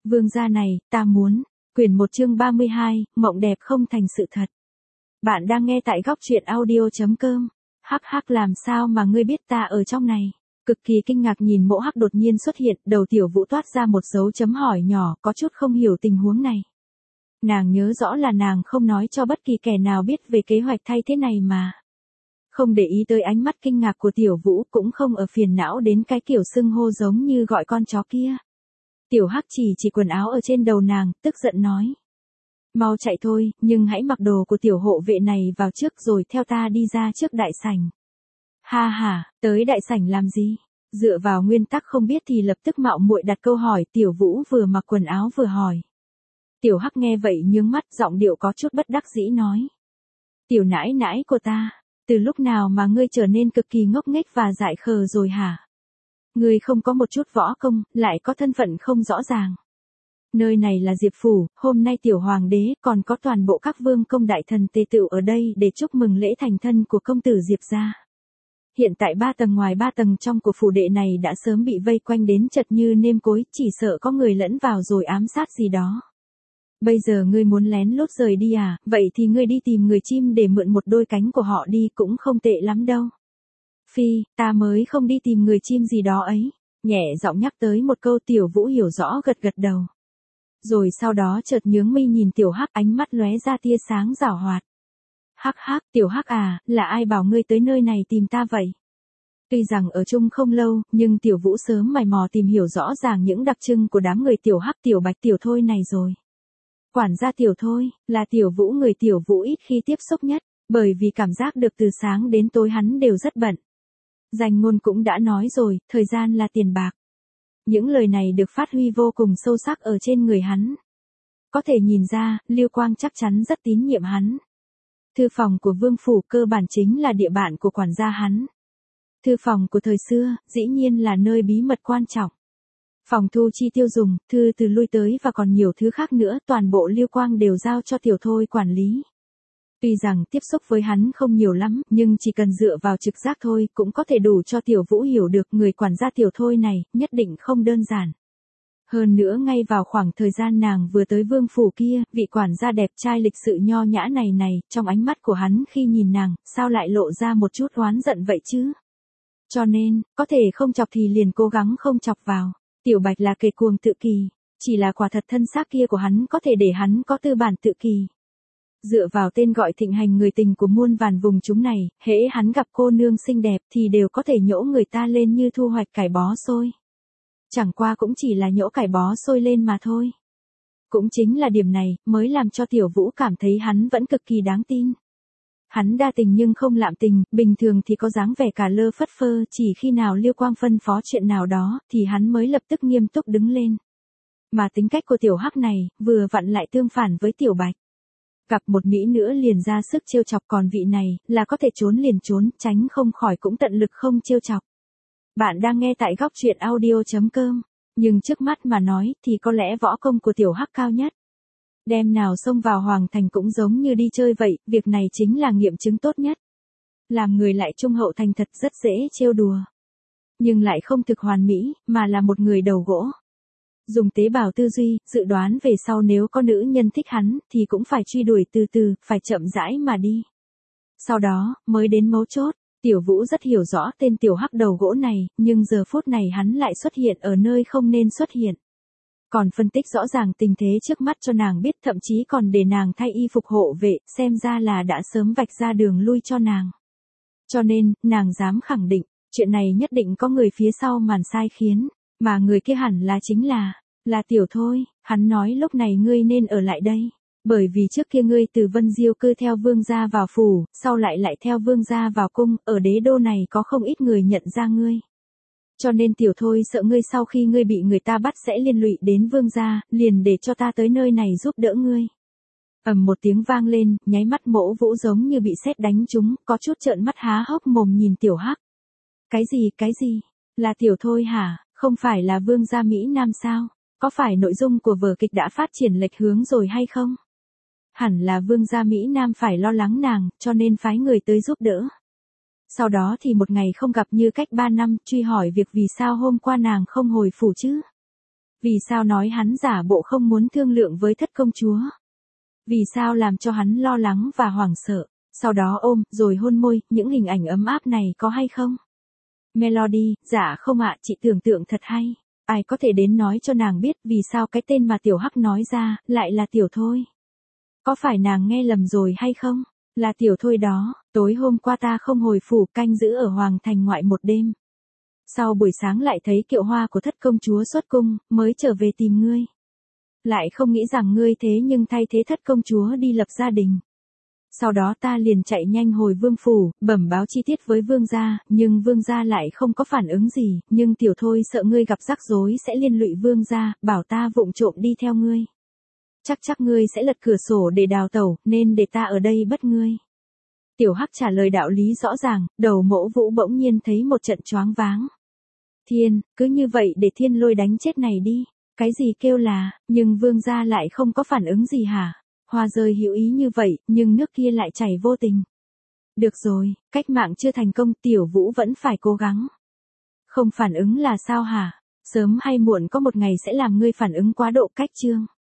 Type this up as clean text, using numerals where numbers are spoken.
Vương gia này, ta muốn. Quyển 1 chương 32, mộng đẹp không thành sự thật. Bạn đang nghe tại góc truyện audio.com. Hắc hắc, làm sao mà ngươi biết ta ở trong này? Cực kỳ kinh ngạc nhìn Mộ Hắc đột nhiên xuất hiện, đầu Tiểu Vũ toát ra một dấu chấm hỏi nhỏ, có chút không hiểu tình huống này. Nàng nhớ rõ là nàng không nói cho bất kỳ kẻ nào biết về kế hoạch thay thế này mà. Không để ý tới ánh mắt kinh ngạc của Tiểu Vũ, cũng không ở phiền não đến cái kiểu xưng hô giống như gọi con chó kia. Tiểu Hắc chỉ quần áo ở trên đầu nàng, tức giận nói. Mau chạy thôi, nhưng hãy mặc đồ của tiểu hộ vệ này vào trước rồi theo ta đi ra trước đại sảnh. Ha ha, tới đại sảnh làm gì? Dựa vào nguyên tắc không biết thì lập tức mạo muội đặt câu hỏi. Tiểu Vũ vừa mặc quần áo vừa hỏi. Tiểu Hắc nghe vậy nhướng mắt, giọng điệu có chút bất đắc dĩ nói. Tiểu nãi nãi của ta, từ lúc nào mà ngươi trở nên cực kỳ ngốc nghếch và dại khờ rồi hả? Ngươi không có một chút võ công, lại có thân phận không rõ ràng. Nơi này là Diệp Phủ, hôm nay tiểu hoàng đế còn có toàn bộ các vương công đại thần tề tựu ở đây để chúc mừng lễ thành thân của công tử Diệp gia. Hiện tại 3 tầng ngoài 3 tầng trong của phủ đệ này đã sớm bị vây quanh đến chật như nêm cối, chỉ sợ có người lẫn vào rồi ám sát gì đó. Bây giờ ngươi muốn lén lút rời đi à, vậy thì ngươi đi tìm người chim để mượn một đôi cánh của họ đi cũng không tệ lắm đâu. Phi, ta mới không đi tìm người chim gì đó ấy. Nhẹ giọng nhắc tới một câu. Tiểu Vũ hiểu rõ gật gật đầu. Rồi sau đó chợt nhướng mi nhìn Tiểu Hắc, ánh mắt lóe ra tia sáng giảo hoạt. Hắc hắc, Tiểu Hắc à, là ai bảo ngươi tới nơi này tìm ta vậy? Tuy rằng ở chung không lâu, nhưng Tiểu Vũ sớm mày mò tìm hiểu rõ ràng những đặc trưng của đám người Tiểu Hắc, Tiểu Bạch, Tiểu Thôi này rồi. Quản gia Tiểu Thôi, là Tiểu Vũ người Tiểu Vũ ít khi tiếp xúc nhất, bởi vì cảm giác được từ sáng đến tối hắn đều rất bận. Danh ngôn cũng đã nói rồi, thời gian là tiền bạc. Những lời này được phát huy vô cùng sâu sắc ở trên người hắn. Có thể nhìn ra, Lưu Quang chắc chắn rất tín nhiệm hắn. Thư phòng của Vương Phủ cơ bản chính là địa bàn của quản gia hắn. Thư phòng của thời xưa, dĩ nhiên là nơi bí mật quan trọng. Phòng thu chi tiêu dùng, thư từ lui tới và còn nhiều thứ khác nữa, toàn bộ Lưu Quang đều giao cho Tiểu Thôi quản lý. Tuy rằng tiếp xúc với hắn không nhiều lắm, nhưng chỉ cần dựa vào trực giác thôi cũng có thể đủ cho Tiểu Vũ hiểu được người quản gia Tiểu Thôi này, nhất định không đơn giản. Hơn nữa ngay vào khoảng thời gian nàng vừa tới Vương Phủ kia, vị quản gia đẹp trai lịch sự nho nhã này, trong ánh mắt của hắn khi nhìn nàng, sao lại lộ ra một chút oán giận vậy chứ? Cho nên, có thể không chọc thì liền cố gắng không chọc vào. Tiểu Bạch là kẻ cuồng tự kỳ, chỉ là quả thật thân xác kia của hắn có thể để hắn có tư bản tự kỳ. Dựa vào tên gọi thịnh hành người tình của muôn vàn vùng chúng này, hễ hắn gặp cô nương xinh đẹp thì đều có thể nhỗ người ta lên như thu hoạch cải bó xôi. Chẳng qua cũng chỉ là nhỗ cải bó xôi lên mà thôi. Cũng chính là điểm này mới làm cho Tiểu Vũ cảm thấy hắn vẫn cực kỳ đáng tin. Hắn đa tình nhưng không lạm tình, bình thường thì có dáng vẻ cả lơ phất phơ, chỉ khi nào Lưu Quang phân phó chuyện nào đó thì hắn mới lập tức nghiêm túc đứng lên. Mà tính cách của Tiểu Hắc này, vừa vặn lại tương phản với Tiểu Bạch. Gặp một mỹ nữa liền ra sức trêu chọc, còn vị này, là có thể trốn liền trốn, tránh không khỏi cũng tận lực không trêu chọc. Bạn đang nghe tại góc truyện audio.com, nhưng trước mắt mà nói thì có lẽ võ công của Tiểu Hắc cao nhất. Đem nào xông vào Hoàng Thành cũng giống như đi chơi vậy, việc này chính là nghiệm chứng tốt nhất. Làm người lại trung hậu thành thật rất dễ trêu đùa. Nhưng lại không thực hoàn mỹ, mà là một người đầu gỗ. Dùng tế bào tư duy, dự đoán về sau nếu có nữ nhân thích hắn, thì cũng phải truy đuổi từ từ, phải chậm rãi mà đi. Sau đó, mới đến mấu chốt. Tiểu Vũ rất hiểu rõ tên Tiểu Hắc đầu gỗ này, nhưng giờ phút này hắn lại xuất hiện ở nơi không nên xuất hiện. Còn phân tích rõ ràng tình thế trước mắt cho nàng biết, thậm chí còn để nàng thay y phục hộ vệ, xem ra là đã sớm vạch ra đường lui cho nàng. Cho nên, nàng dám khẳng định, chuyện này nhất định có người phía sau màn sai khiến. Mà người kia hẳn là chính là Tiểu Thôi. Hắn nói lúc này ngươi nên ở lại đây. Bởi vì trước kia ngươi từ Vân Diêu cư theo vương gia vào phủ, sau lại theo vương gia vào cung, ở đế đô này có không ít người nhận ra ngươi. Cho nên Tiểu Thôi sợ ngươi sau khi ngươi bị người ta bắt sẽ liên lụy đến vương gia, liền để cho ta tới nơi này giúp đỡ ngươi. Ầm một tiếng vang lên, nháy mắt Mỗ Vũ giống như bị sét đánh trúng, có chút trợn mắt há hốc mồm nhìn Tiểu Hắc. Cái gì? Là Tiểu Thôi hả? Không phải là vương gia Mỹ Nam sao? Có phải nội dung của vở kịch đã phát triển lệch hướng rồi hay không? Hẳn là vương gia Mỹ Nam phải lo lắng nàng, cho nên phái người tới giúp đỡ. Sau đó thì một ngày không gặp như cách 3 năm, truy hỏi việc vì sao hôm qua nàng không hồi phủ chứ. Vì sao nói hắn giả bộ không muốn thương lượng với thất công chúa? Vì sao làm cho hắn lo lắng và hoảng sợ? Sau đó ôm, rồi hôn môi, những hình ảnh ấm áp này có hay không? Melody, dạ không ạ, chị tưởng tượng thật hay. Ai có thể đến nói cho nàng biết vì sao cái tên mà Tiểu Hắc nói ra, lại là Tiểu Thôi? Có phải nàng nghe lầm rồi hay không? Là Tiểu Thôi đó, tối hôm qua ta không hồi phủ canh giữ ở Hoàng Thành ngoại một đêm. Sau buổi sáng lại thấy kiệu hoa của thất công chúa xuất cung, mới trở về tìm ngươi. Lại không nghĩ rằng ngươi thế nhưng thay thế thất công chúa đi lập gia đình. Sau đó ta liền chạy nhanh hồi vương phủ, bẩm báo chi tiết với vương gia, nhưng vương gia lại không có phản ứng gì, nhưng Tiểu Thôi sợ ngươi gặp rắc rối sẽ liên lụy vương gia, bảo ta vụng trộm đi theo ngươi. Chắc ngươi sẽ lật cửa sổ để đào tẩu, nên để ta ở đây bắt ngươi. Tiểu Hắc trả lời đạo lý rõ ràng, đầu Mỗ Vũ bỗng nhiên thấy một trận choáng váng. Thiên, cứ như vậy để Thiên Lôi đánh chết này đi. Cái gì kêu là, nhưng vương gia lại không có phản ứng gì hả? Hoa rơi hữu ý như vậy, nhưng nước kia lại chảy vô tình. Được rồi, cách mạng chưa thành công, Tiểu Vũ vẫn phải cố gắng. Không phản ứng là sao hả? Sớm hay muộn có một ngày sẽ làm ngươi phản ứng quá độ cách chương.